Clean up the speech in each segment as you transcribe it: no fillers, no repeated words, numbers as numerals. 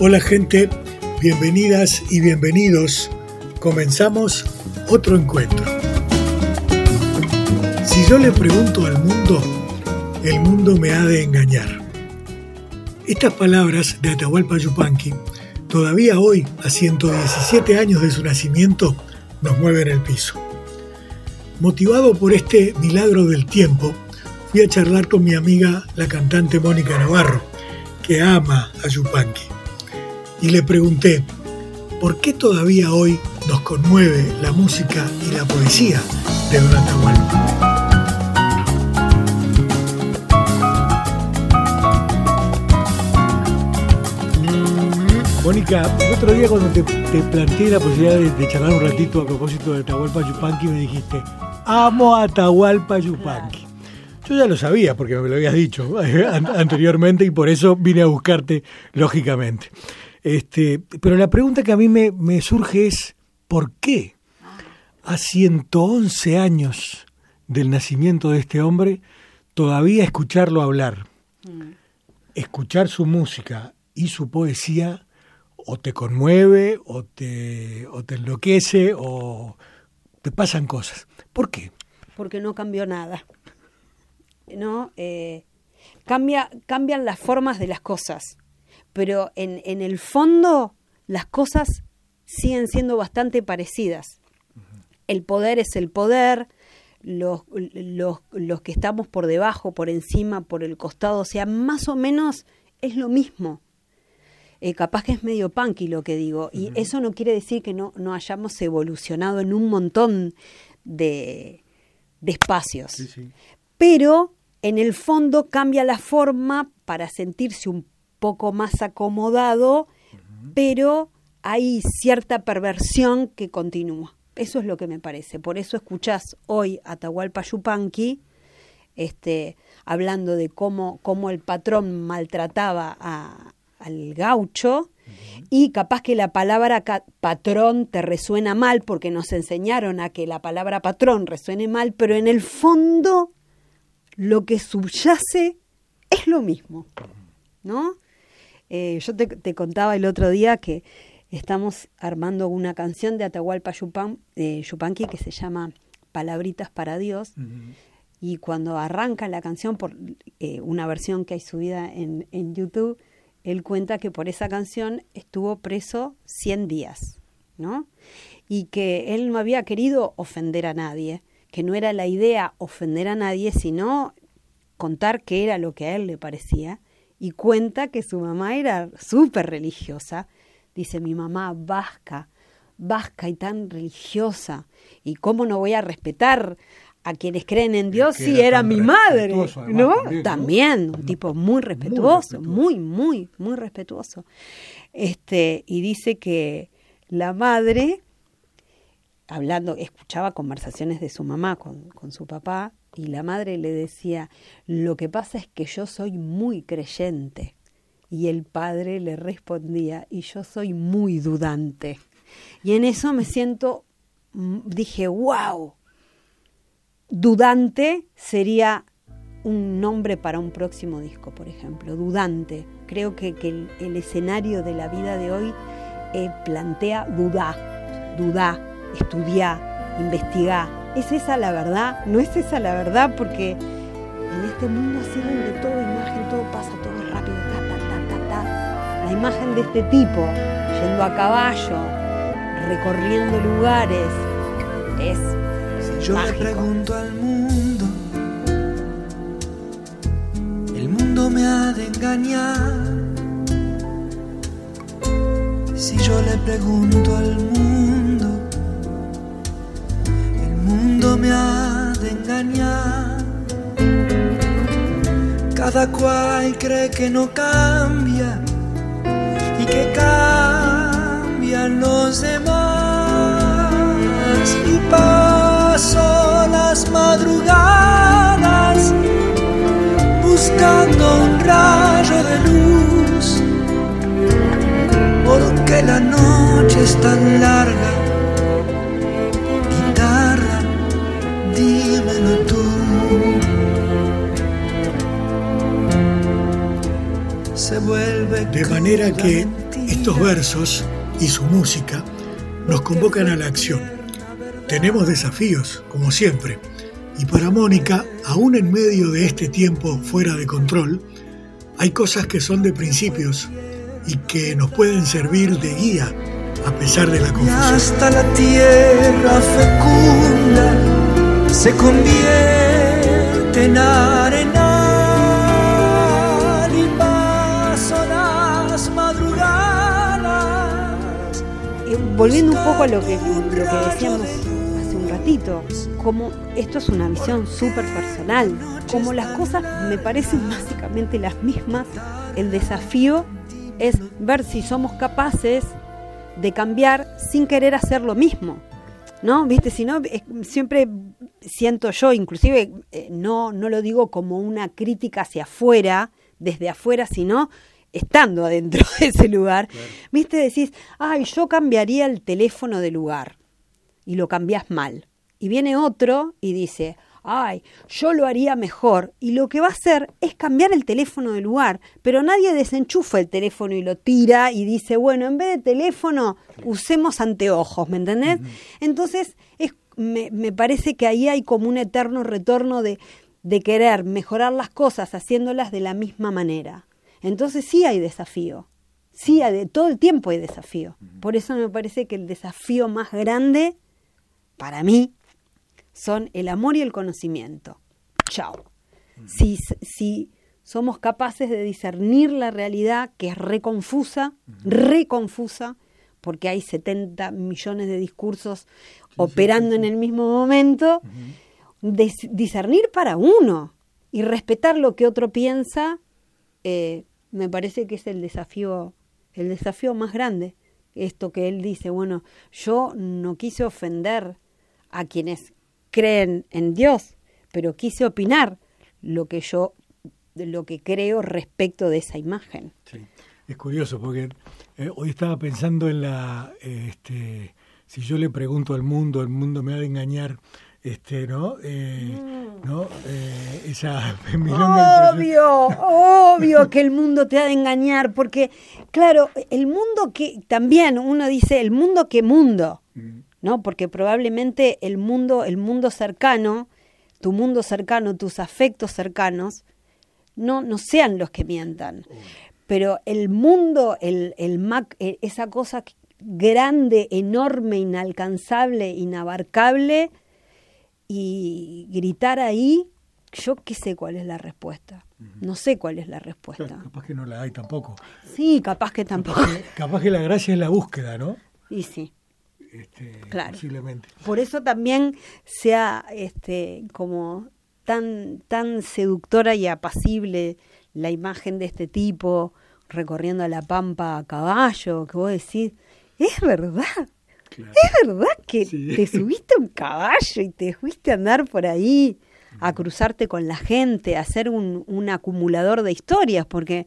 Hola gente, bienvenidas y bienvenidos. Comenzamos otro encuentro. Si yo le pregunto al mundo, el mundo me ha de engañar. Estas palabras de Atahualpa Yupanqui, todavía hoy, a 117 años de su nacimiento, nos mueven el piso. Motivado por este milagro del tiempo, fui a charlar con mi amiga, la cantante Mónica Navarro, que ama a Yupanqui. Y le pregunté, ¿por qué todavía hoy nos conmueve la música y la poesía de don Atahualpa? Mónica, el otro día cuando te planteé la posibilidad de charlar un ratito a propósito de Atahualpa Yupanqui, me dijiste, amo a Atahualpa Yupanqui. Yo ya lo sabía porque me lo habías dicho anteriormente y por eso vine a buscarte lógicamente. Pero la pregunta que a mí me surge es, ¿por qué a 111 años del nacimiento de este hombre todavía escucharlo hablar, escuchar su música y su poesía o te conmueve o te enloquece o te pasan cosas? ¿Por qué? Porque no cambió nada. ¿No? Cambian las formas de las cosas, pero en el fondo las cosas siguen siendo bastante parecidas. El poder es el poder, los que estamos por debajo, por encima, por el costado, o sea, más o menos es lo mismo. Capaz que es medio punky lo que digo, y eso no quiere decir que no hayamos evolucionado en un montón de espacios. Sí. Pero en el fondo cambia la forma para sentirse un poco más acomodado, pero hay cierta perversión que continúa. Eso es lo que me parece. Por eso escuchás hoy a Atahualpa Yupanqui hablando de cómo el patrón maltrataba al gaucho, y capaz que la palabra patrón te resuena mal porque nos enseñaron a que la palabra patrón resuene mal, pero en el fondo lo que subyace es lo mismo, ¿no? Yo te contaba el otro día que estamos armando una canción de Atahualpa Yupanqui que se llama Palabritas para Dios, y cuando arranca la canción, por una versión que hay subida en YouTube, él cuenta que por esa canción estuvo preso 100 días, ¿no? Y que él no había querido ofender a nadie, que no era la idea ofender a nadie, sino contar qué era lo que a él le parecía, y cuenta que su mamá era súper religiosa. Dice, mi mamá vasca y tan religiosa, y cómo no voy a respetar a quienes creen en Dios si era mi madre, ¿no? También, un tipo muy respetuoso, muy respetuoso. Y dice que la madre, escuchaba conversaciones de su mamá con su papá, y la madre le decía, lo que pasa es que yo soy muy creyente. Y el padre le respondía, y yo soy muy dudante. Y en eso dije, wow, Dudante sería un nombre para un próximo disco, por ejemplo, Dudante. Creo que el escenario de la vida de hoy plantea dudar, estudiar, investigar. ¿Es esa la verdad? ¿No es esa la verdad? Porque en este mundo sirven de todo, imagen, todo pasa, todo es rápido, La imagen de este tipo, yendo a caballo, recorriendo lugares, es Yo mágico. Le pregunto al mundo, el mundo me ha de engañar. Si yo le pregunto al mundo, el mundo me ha de engañar. Cada cual cree que no cambia y que cambian los demás, y paso las madrugadas buscando un rayo de luz, porque la noche es tan larga. Guitarra, dímelo tú. Se vuelve de manera que Estos versos y su música nos convocan a la acción. Tenemos desafíos, como siempre, y para Mónica, aún en medio de este tiempo fuera de control, hay cosas que son de principios y que nos pueden servir de guía a pesar de la confusión. Y hasta la tierra fecunda se convierte en arenal y paso las madrugadas. Volviendo un poco a lo que decíamos hace un ratito, como esto es una visión súper personal, como las cosas me parecen básicamente las mismas, el desafío es ver si somos capaces de cambiar sin querer hacer lo mismo, ¿no? ¿Viste? Si no, siempre siento yo, inclusive no lo digo como una crítica hacia afuera, desde afuera, sino estando adentro de ese lugar. Claro. ¿Viste? Decís, ay, yo cambiaría el teléfono de lugar, y lo cambiás mal. Y viene otro y dice, ay, yo lo haría mejor. Y lo que va a hacer es cambiar el teléfono de lugar. Pero nadie desenchufa el teléfono y lo tira y dice, bueno, en vez de teléfono, usemos anteojos, ¿me entendés? Uh-huh. Entonces, me parece que ahí hay como un eterno retorno de querer mejorar las cosas haciéndolas de la misma manera. Entonces sí hay desafío. Sí, todo el tiempo hay desafío. Uh-huh. Por eso me parece que el desafío más grande, para mí, son el amor y el conocimiento. Chao. Si somos capaces de discernir la realidad, que es reconfusa, porque hay 70 millones de discursos operando en el mismo momento, discernir para uno y respetar lo que otro piensa, me parece que es el desafío más grande. Esto que él dice, bueno, yo no quise ofender a quienes creen en Dios, pero quise opinar lo que creo respecto de esa imagen. Sí. Es curioso porque hoy estaba pensando en si yo le pregunto al mundo, el mundo me ha de engañar, ¿no? Esa obvio que el mundo te ha de engañar, porque claro, el mundo que también uno dice, el mundo que mundo. ¿No? Porque probablemente el mundo cercano, tu mundo cercano, tus afectos cercanos, no sean los que mientan. Pero el mundo, esa cosa grande, enorme, inalcanzable, inabarcable, y gritar ahí, yo qué sé cuál es la respuesta. No sé cuál es la respuesta. Claro, capaz que no la hay tampoco. Sí, capaz que tampoco. Capaz que la gracia es la búsqueda, ¿no? Y sí. Claro. Posiblemente. Por eso también sea como tan seductora y apacible la imagen de este tipo recorriendo la pampa a caballo, que vos decís, es verdad. Claro. Es verdad que te subiste a un caballo y te fuiste a andar por ahí, a cruzarte con la gente, a ser un acumulador de historias, porque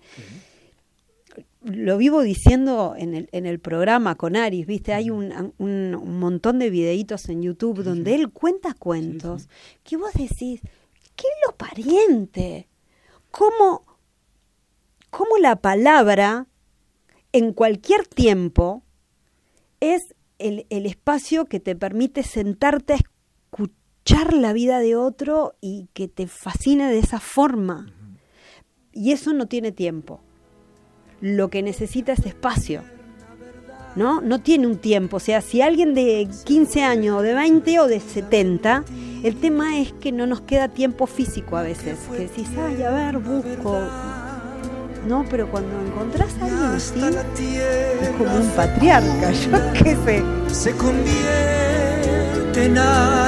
lo vivo diciendo en el programa con Aris, ¿viste? Hay un montón de videitos en YouTube donde él cuenta cuentos que vos decís, ¿qué es lo pariente? ¿Cómo la palabra en cualquier tiempo es el espacio que te permite sentarte a escuchar la vida de otro y que te fascine de esa forma? Y eso no tiene tiempo. Lo que necesita es espacio, ¿no? No tiene un tiempo. O sea, si alguien de 15 años, o de 20 o de 70, el tema es que no nos queda tiempo físico a veces. Que decís, ay, a ver, busco. No, pero cuando encontrás a alguien así, es como un patriarca, yo qué sé. Se convierte en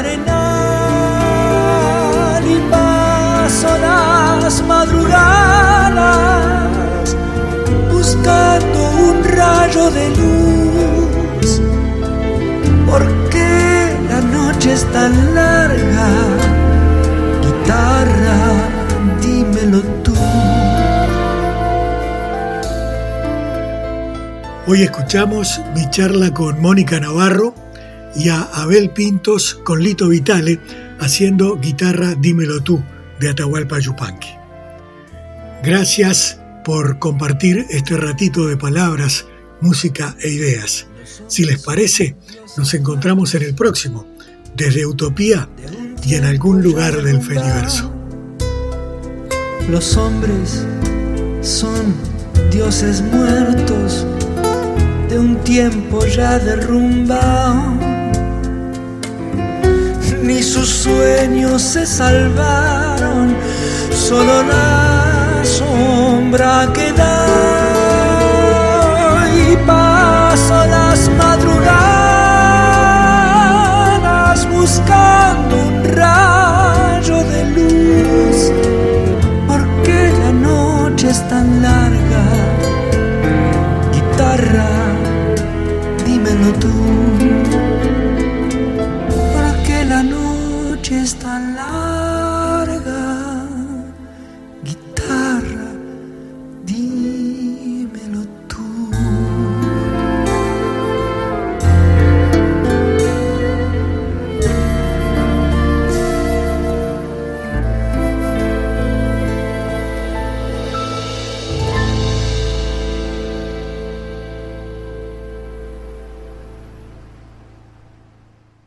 arenal y paso las madrugadas buscando un rayo de luz. ¿Por qué la noche es tan larga? Guitarra, dímelo tú. Hoy escuchamos mi charla con Mónica Navarro y a Abel Pintos con Lito Vitale haciendo Guitarra, dímelo tú, de Atahualpa Yupanqui. Gracias por compartir este ratito de palabras música e ideas. Si les parece, nos encontramos en el próximo, desde Utopía y en algún lugar del Fediverso. Los hombres son dioses muertos de un tiempo ya derrumbado. Ni sus sueños se salvaron, solo la sombra queda